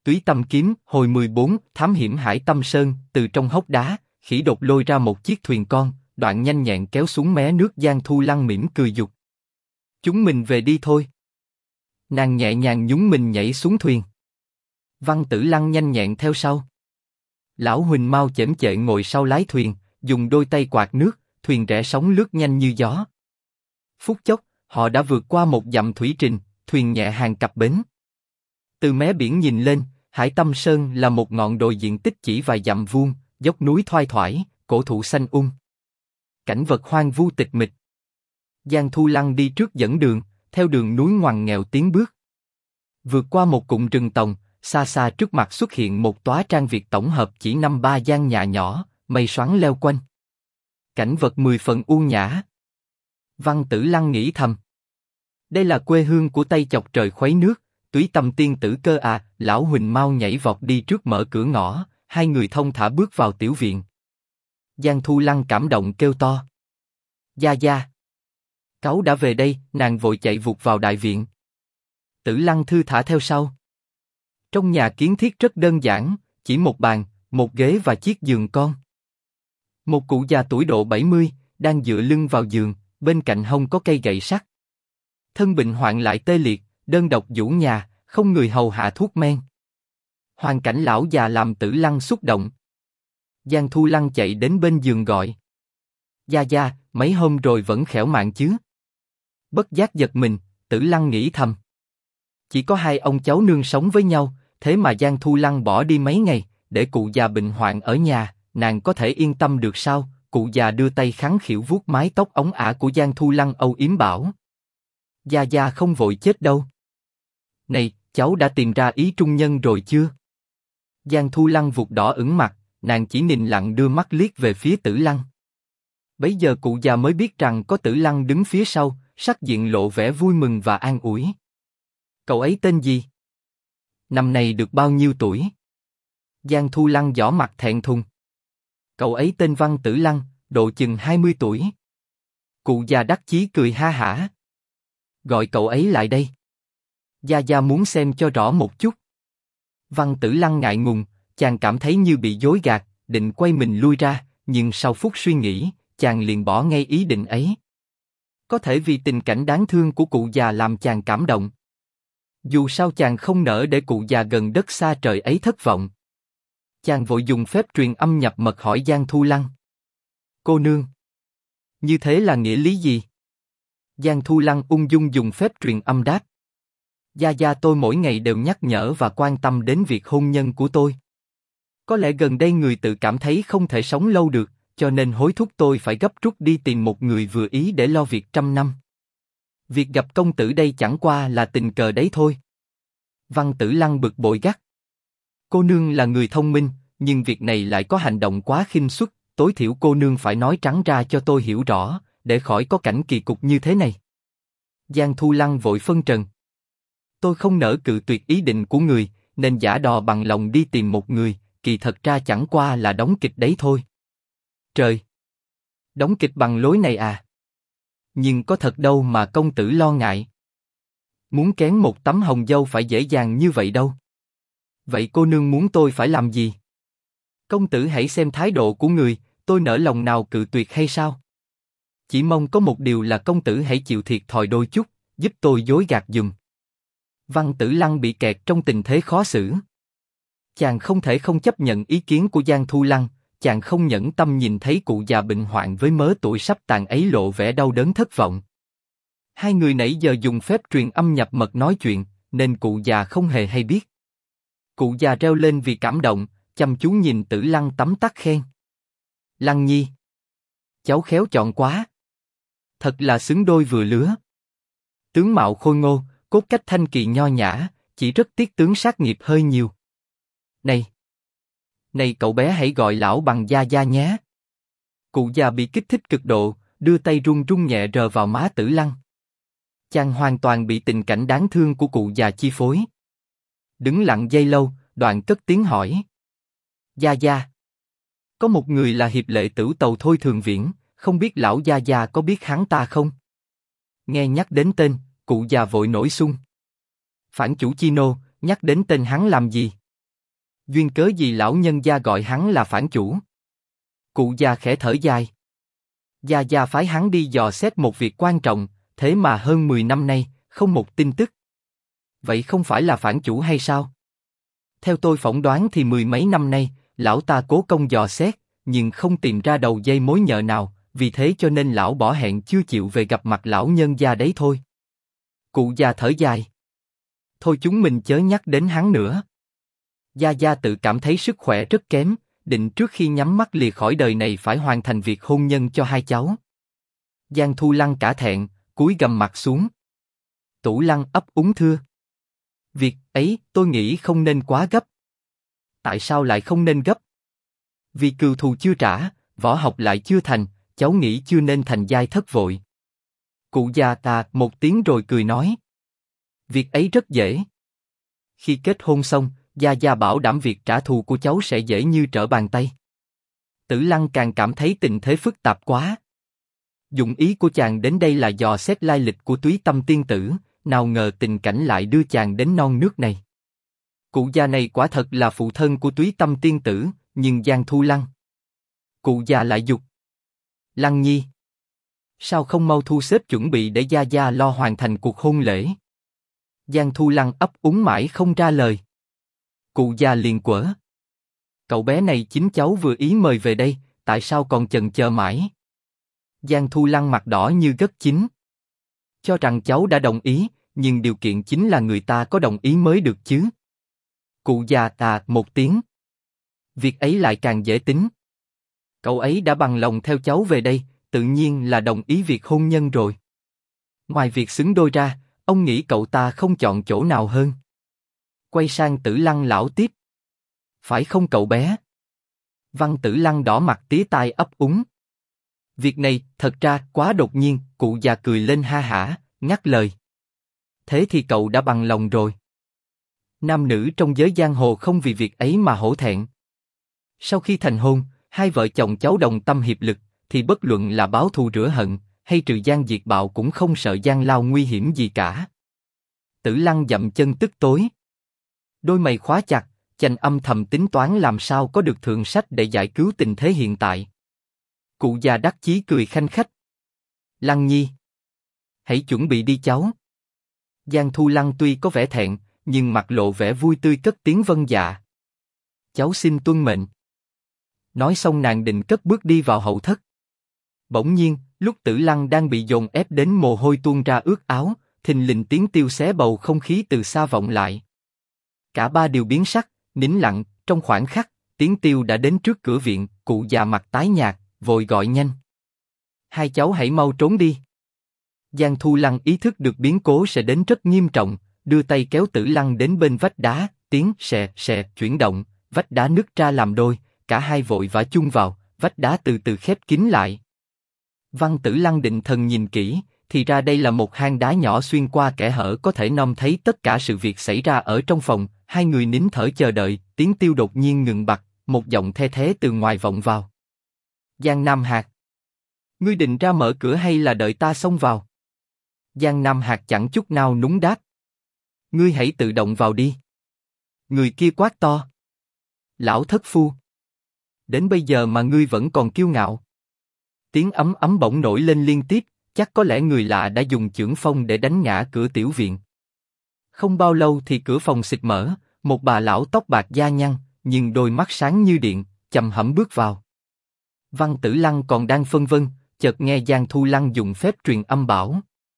Túy Tâm Kiếm, hồi 14, Thám hiểm Hải Tâm Sơn. Từ trong hốc đá, Khỉ Đột lôi ra một chiếc thuyền con, đoạn nhanh nhẹn kéo xuống mé nước. Giang Thu Lăng mỉm cười dục: chúng mình về đi thôi. Nàng nhẹ nhàng nhún mình nhảy xuống thuyền. Văn Tử Lăng nhanh nhẹn theo sau. Lão Huỳnh mau chễm chệ ngồi sau lái thuyền, dùng đôi tay quạt nước, thuyền rẽ sóng lướt nhanh như gió. Phút chốc, họ đã vượt qua một dặm thủy trình, thuyền nhẹ hàng cập bến. Từ mé biển nhìn lên, Hải Tâm Sơn là một ngọn đồi diện tích chỉ vài dặm vuông, dốc núi thoai thoải, cổ thụ xanh cảnh vật hoang vu tịch mịch. Giang Thu Lăng đi trước dẫn đường, theo đường núi ngoằn nghèo tiến bước. Vượt qua một cụm rừng tòng, xa xa trước mặt xuất hiện một tóa trang việt tổng hợp chỉ 5-3 gian nhà nhỏ, mây xoắn leo quanh. Cảnh vật 10 phần u nhã. Văn Tử Lăng nghĩ thầm: đây là quê hương của Tây Chọc Trời Khuấy Nước, Túy Tâm tiên tử cơ à. Lão Huỳnh mau nhảy vọt đi trước mở cửa ngõ, hai người thông thả bước vào tiểu viện. Giang Thu Lăng cảm động kêu to: gia gia, cáu đã về đây. Nàng vội chạy vụt vào đại viện. Tử Lăng thư thả theo sau. Trong nhà kiến thiết rất đơn giản, chỉ một bàn, một ghế và chiếc giường con. Một cụ già tuổi độ 70 đang dựa lưng vào giường, bên cạnh hông có cây gậy sắt. Thân bệnh hoạn lại tê liệt, đơn độc vũ nhà, không người hầu hạ thuốc men. Hoàn cảnh lão già làm Tử Lăng xúc động. Giang Thu Lăng chạy đến bên giường gọi: gia gia, mấy hôm rồi vẫn khỏe mạnh chứ? Bất giác giật mình, Tử Lăng nghĩ thầm: chỉ có hai ông cháu nương sống với nhau, thế mà Giang Thu Lăng bỏ đi mấy ngày, để cụ già bệnh hoạn ở nhà, nàng có thể yên tâm được sao? Cụ già đưa tay khắng khỉu vuốt mái tóc óng ả của Giang Thu Lăng âu yếm bảo: gia gia không vội chết đâu. Này, cháu đã tìm ra ý trung nhân rồi chưa? Giang Thu Lăng vụt đỏ ửng mặt, nàng chỉ nín lặng đưa mắt liếc về phía Tử Lăng. Bấy giờ cụ già mới biết rằng có Tử Lăng đứng phía sau, sắc diện lộ vẻ vui mừng và an ủi. Cậu ấy tên gì? Năm nay được bao nhiêu tuổi? Giang Thu Lăng giỏ mặt thẹn thùng. Cậu ấy tên Văn Tử Lăng, độ chừng 20 tuổi. Cụ già đắc chí cười ha hả. Gọi cậu ấy lại đây. Gia gia muốn xem cho rõ một chút. Văn Tử Lăng ngại ngùng, chàng cảm thấy như bị dối gạt, định quay mình lui ra, nhưng sau phút suy nghĩ, chàng liền bỏ ngay ý định ấy. Có thể vì tình cảnh đáng thương của cụ già làm chàng cảm động. Dù sao chàng không nỡ để cụ già gần đất xa trời ấy thất vọng. Chàng vội dùng phép truyền âm nhập mật hỏi Giang Thu Lăng: cô nương, như thế là nghĩa lý gì? Giang Thu Lăng ung dung dùng phép truyền âm đáp: gia gia tôi mỗi ngày đều nhắc nhở và quan tâm đến việc hôn nhân của tôi. Có lẽ gần đây người tự cảm thấy không thể sống lâu được, cho nên hối thúc tôi phải gấp rút đi tìm một người vừa ý để lo việc 100 năm. Việc gặp công tử đây chẳng qua là tình cờ đấy thôi. Văn Tử Lăng bực bội gắt: cô nương là người thông minh, nhưng việc này lại có hành động quá khinh suất, tối thiểu cô nương phải nói trắng ra cho tôi hiểu rõ, để khỏi có cảnh kỳ cục như thế này. Giang Thu Lăng vội phân trần: tôi không nỡ cự tuyệt ý định của người, nên giả đò bằng lòng đi tìm một người, kỳ thật ra chẳng qua là đóng kịch đấy thôi. Trời! Đóng kịch bằng lối này à? Nhưng có thật đâu mà công tử lo ngại. Muốn kén một tấm hồng dâu phải dễ dàng như vậy đâu. Vậy cô nương muốn tôi phải làm gì? Công tử hãy xem thái độ của người, tôi nỡ lòng nào cự tuyệt hay sao? Chỉ mong có một điều là công tử hãy chịu thiệt thòi đôi chút, giúp tôi dối gạt giùm. Văn Tử Lăng bị kẹt trong tình thế khó xử. Chàng không thể không chấp nhận ý kiến của Giang Thu Lăng, chàng không nhẫn tâm nhìn thấy cụ già bệnh hoạn với mớ tuổi sắp tàn ấy lộ vẻ đau đớn thất vọng. Hai người nãy giờ dùng phép truyền âm nhập mật nói chuyện, nên cụ già không hề hay biết. Cụ già reo lên vì cảm động, chăm chú nhìn Tử Lăng tấm tắc khen: Lăng nhi, cháu khéo chọn quá. Thật là xứng đôi vừa lứa. Tướng mạo khôi ngô, cốt cách thanh kỳ nho nhã, chỉ rất tiếc tướng sát nghiệp hơi nhiều. Này cậu bé hãy gọi lão bằng gia gia nhé. Cụ già bị kích thích cực độ, đưa tay run run nhẹ rờ vào má Tử Lăng. Chàng hoàn toàn bị tình cảnh đáng thương của cụ già chi phối. Đứng lặng giây lâu, đoạn cất tiếng hỏi: gia gia, có một người là hiệp lệ Tửu Tàu Thôi Thường Viễn, không biết lão gia gia có biết hắn ta không? Nghe nhắc đến tên, cụ già vội nổi xung. Phản chủ Chino, nhắc đến tên hắn làm gì? Duyên cớ gì lão nhân gia gọi hắn là phản chủ? Cụ già khẽ thở dài. Gia Gia phái hắn đi dò xét một việc quan trọng, thế mà hơn 10 năm nay, không một tin tức. Vậy không phải là phản chủ hay sao? Theo tôi phỏng đoán thì mười mấy năm nay, lão ta cố công dò xét, nhưng không tìm ra đầu dây mối nhợ nào, vì thế cho nên lão bỏ hẹn chưa chịu về gặp mặt lão nhân gia đấy thôi. Cụ già thở dài. Thôi chúng mình chớ nhắc đến hắn nữa. Gia Gia tự cảm thấy sức khỏe rất kém, định trước khi nhắm mắt lìa khỏi đời này phải hoàn thành việc hôn nhân cho hai cháu. Giang Thu Lăng cả thẹn, cúi gằm mặt xuống. Tủ Lăng ấp úng thưa. Việc ấy tôi nghĩ không nên quá gấp. Tại sao lại không nên gấp? Vì cừu thù chưa trả, võ học lại chưa thành, cháu nghĩ chưa nên thành giai thất vội. Cụ già ta một tiếng rồi cười nói. Việc ấy rất dễ. Khi kết hôn xong, Gia Gia bảo đảm việc trả thù của cháu sẽ dễ như trở bàn tay. Tử Lăng càng cảm thấy tình thế phức tạp quá. Dụng ý của chàng đến đây là dò xét lai lịch của Túy Tâm tiên tử, nào ngờ tình cảnh lại đưa chàng đến non nước này. Cụ già này quả thật là phụ thân của Túy Tâm tiên tử, nhưng Giang Thu Lăng. Cụ già lại giục. Lăng Nhi, sao không mau thu xếp chuẩn bị để Gia Gia lo hoàn thành cuộc hôn lễ? Giang Thu Lăng ấp úng mãi không ra lời. Cụ già liền quở. Cậu bé này chính cháu vừa ý mời về đây, tại sao còn chần chờ mãi? Giang Thu Lăng mặt đỏ như gất chín. Cho rằng cháu đã đồng ý, nhưng điều kiện chính là người ta có đồng ý mới được chứ. Cụ già tà một tiếng. Việc ấy lại càng dễ tính. Cậu ấy đã bằng lòng theo cháu về đây, tự nhiên là đồng ý việc hôn nhân rồi. Ngoài việc xứng đôi ra, ông nghĩ cậu ta không chọn chỗ nào hơn. Quay sang Tử Lăng lão tiếp. Phải không cậu bé? Văn Tử Lăng đỏ mặt tía tai ấp úng. Việc này thật ra quá đột nhiên, cụ già cười lên ha hả, ngắt lời. Thế thì cậu đã bằng lòng rồi. Nam nữ trong giới giang hồ không vì việc ấy mà hổ thẹn. Sau khi thành hôn, hai vợ chồng cháu đồng tâm hiệp lực, thì bất luận là báo thù rửa hận, hay trừ gian diệt bạo cũng không sợ gian lao nguy hiểm gì cả. Tử Lăng dậm chân tức tối. Đôi mày khóa chặt, chàng âm thầm tính toán làm sao có được thượng sách để giải cứu tình thế hiện tại. Cụ già đắc chí cười khanh khách. Lăng Nhi, hãy chuẩn bị đi cháu. Giang Thu Lăng tuy có vẻ thẹn, nhưng mặt lộ vẻ vui tươi cất tiếng vâng dạ. Cháu xin tuân mệnh. Nói xong nàng định cất bước đi vào hậu thất. Bỗng nhiên, lúc Tử Lăng đang bị dồn ép đến mồ hôi tuôn ra ướt áo, thình lình tiếng tiêu xé bầu không khí từ xa vọng lại. Cả ba đều biến sắc, nín lặng. Trong khoảnh khắc, tiếng tiêu đã đến trước cửa viện. Cụ già mặt tái nhạt, vội gọi nhanh. Hai cháu hãy mau trốn đi. Giang Thu Lăng ý thức được biến cố sẽ đến rất nghiêm trọng, đưa tay kéo Tử Lăng đến bên vách đá, tiếng xè xè chuyển động, vách đá nứt ra làm đôi, cả hai vội vã chung vào, vách đá từ từ khép kín lại. Văn Tử Lăng định thần nhìn kỹ, thì ra đây là một hang đá nhỏ xuyên qua kẽ hở có thể nom thấy tất cả sự việc xảy ra ở trong phòng. Hai người nín thở chờ đợi, tiếng tiêu đột nhiên ngừng bặt, một giọng the thé từ ngoài vọng vào. Giang Nam Hạc, ngươi định ra mở cửa hay là đợi ta xông vào? Giang Nam Hạc chẳng chút nào núng đáp. Ngươi hãy tự động vào đi. Người kia quát to. Lão thất phu, đến bây giờ mà ngươi vẫn còn kiêu ngạo. Tiếng ấm ấm bỗng nổi lên liên tiếp, chắc có lẽ người lạ đã dùng chưởng phong để đánh ngã cửa tiểu viện. Không bao lâu thì cửa phòng xịt mở, một bà lão tóc bạc da nhăn, nhưng đôi mắt sáng như điện, chậm hẫm bước vào. Văn Tử Lăng còn đang phân vân, chợt nghe Giang Thu Lăng dùng phép truyền âm bảo.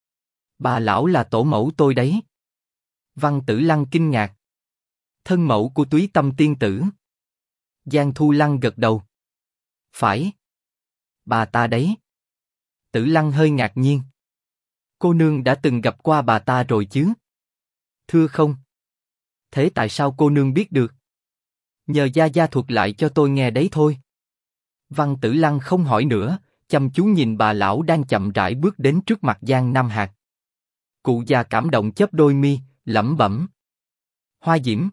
Bà lão là tổ mẫu tôi đấy. Văn Tử Lăng kinh ngạc. Thân mẫu của Túy Tâm tiên tử. Giang Thu Lăng gật đầu. Phải. Bà ta đấy. Tử Lăng hơi ngạc nhiên. Cô nương đã từng gặp qua bà ta rồi chứ? Thưa không. Thế tại sao cô nương biết được? Nhờ Gia Gia thuật lại cho tôi nghe đấy thôi. Văn Tử Lăng không hỏi nữa, chăm chú nhìn bà lão đang chậm rãi bước đến trước mặt Giang Nam Hạc. Cụ già cảm động chớp đôi mi, lẩm bẩm. Hoa Diễm,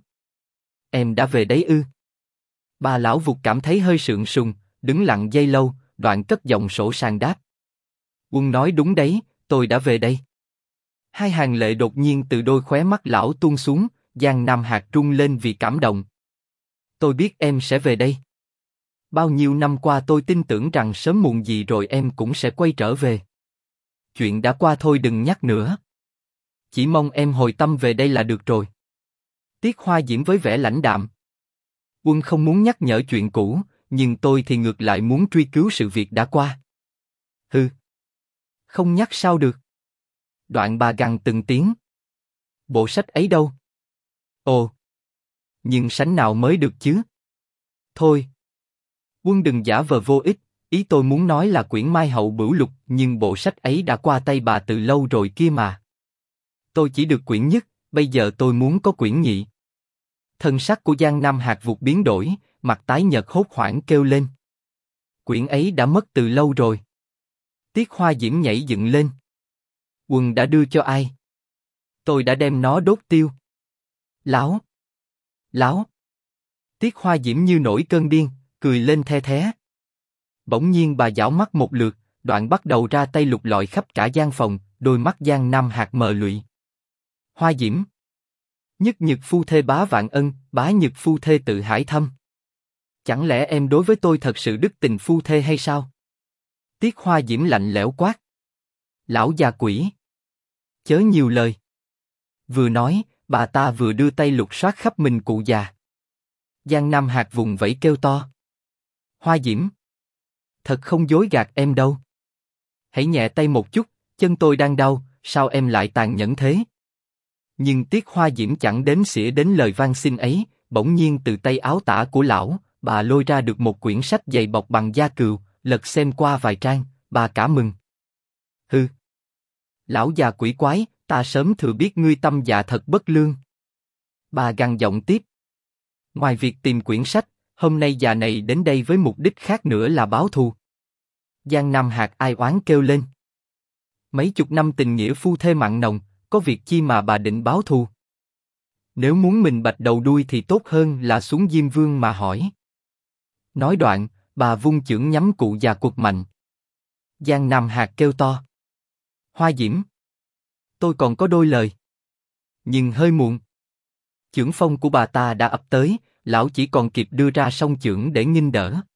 em đã về đấy ư? Bà lão vụt cảm thấy hơi sượng sùng, đứng lặng giây lâu, đoạn cất giọng sỗ sàng đáp. Quân nói đúng đấy, tôi đã về đây. Hai hàng lệ đột nhiên từ đôi khóe mắt lão tuôn xuống, Giang Nam Hạc rung lên vì cảm động. Tôi biết em sẽ về đây. Bao nhiêu năm qua tôi tin tưởng rằng sớm muộn gì rồi em cũng sẽ quay trở về. Chuyện đã qua thôi đừng nhắc nữa. Chỉ mong em hồi tâm về đây là được rồi. Tiết Hoa Diễm với vẻ lãnh đạm. Quân không muốn nhắc nhở chuyện cũ, nhưng tôi thì ngược lại muốn truy cứu sự việc đã qua. Hừ. Không nhắc sao được. Đoạn bà gằn từng tiếng. Bộ sách ấy đâu? Ồ. Nhưng sánh nào mới được chứ? Thôi. Quân đừng giả vờ vô ích, ý tôi muốn nói là quyển Mai Hậu Bửu Lục, nhưng bộ sách ấy đã qua tay bà từ lâu rồi kia mà. Tôi chỉ được quyển nhất, bây giờ tôi muốn có quyển nhị. Thân sắc của Giang Nam Hạc vụt biến đổi, mặt tái nhợt hốt hoảng kêu lên. Quyển ấy đã mất từ lâu rồi. Tiết Hoa Diễm nhảy dựng lên. Quân đã đưa cho ai? Tôi đã đem nó đốt tiêu. Láo! Láo! Tiết Hoa Diễm như nổi cơn điên, cười lên the thé. Bỗng nhiên bà giảo mắt một lượt, đoạn bắt đầu ra tay lục lọi khắp cả gian phòng, đôi mắt Giang Nam Hạc mờ lụy. Hoa Diễm! Nhất nhật phu thê bá vạn ân, bá nhật phu thê tự hải thâm. Chẳng lẽ em đối với tôi thật sự đức tình phu thê hay sao? Tiết Hoa Diễm lạnh lẽo quát. Lão già quỷ! Chớ nhiều lời. Vừa nói, bà ta vừa đưa tay lục soát khắp mình cụ già. Giang Nam Hạc vùng vẫy kêu to. Hoa Diễm! Thật không dối gạt em đâu. Hãy nhẹ tay một chút, chân tôi đang đau, sao em lại tàn nhẫn thế? Nhưng Tiết Hoa Diễm chẳng đếm xỉa đến lời van xin ấy, bỗng nhiên từ tay áo tả của lão, bà lôi ra được một quyển sách dày bọc bằng da cừu, lật xem qua vài trang, bà cả mừng. Hừ! Lão già quỷ quái, ta sớm thừa biết ngươi tâm dạ thật bất lương. Bà gằn giọng tiếp. Ngoài việc tìm quyển sách, hôm nay già này đến đây với mục đích khác nữa là báo thù. Giang Nam Hạc ai oán kêu lên. Mấy chục năm tình nghĩa phu thê mặn nồng, có việc chi mà bà định báo thù? Nếu muốn mình bạch đầu đuôi thì tốt hơn là xuống Diêm Vương mà hỏi. Nói đoạn, bà vung chưởng nhắm cụ già quật mạnh. Giang Nam Hạc kêu to. Hoa Diễm! Tôi còn có đôi lời. Nhưng hơi muộn. Chưởng phong của bà ta đã ập tới, lão chỉ còn kịp đưa ra song chưởng để nghênh đỡ.